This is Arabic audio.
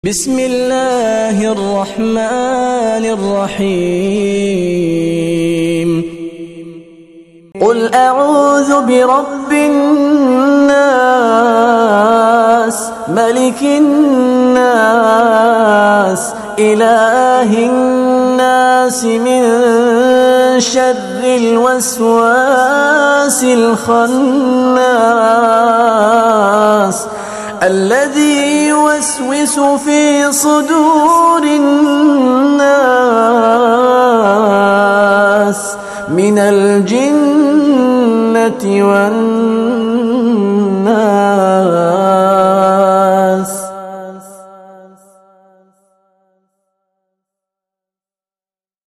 بسم الله الرحمن الرحيم قل أعوذ برب الناس ملك الناس إله الناس من شر الوسواس الخناس الذي يوسوس في صدور الناس من الجنة والناس.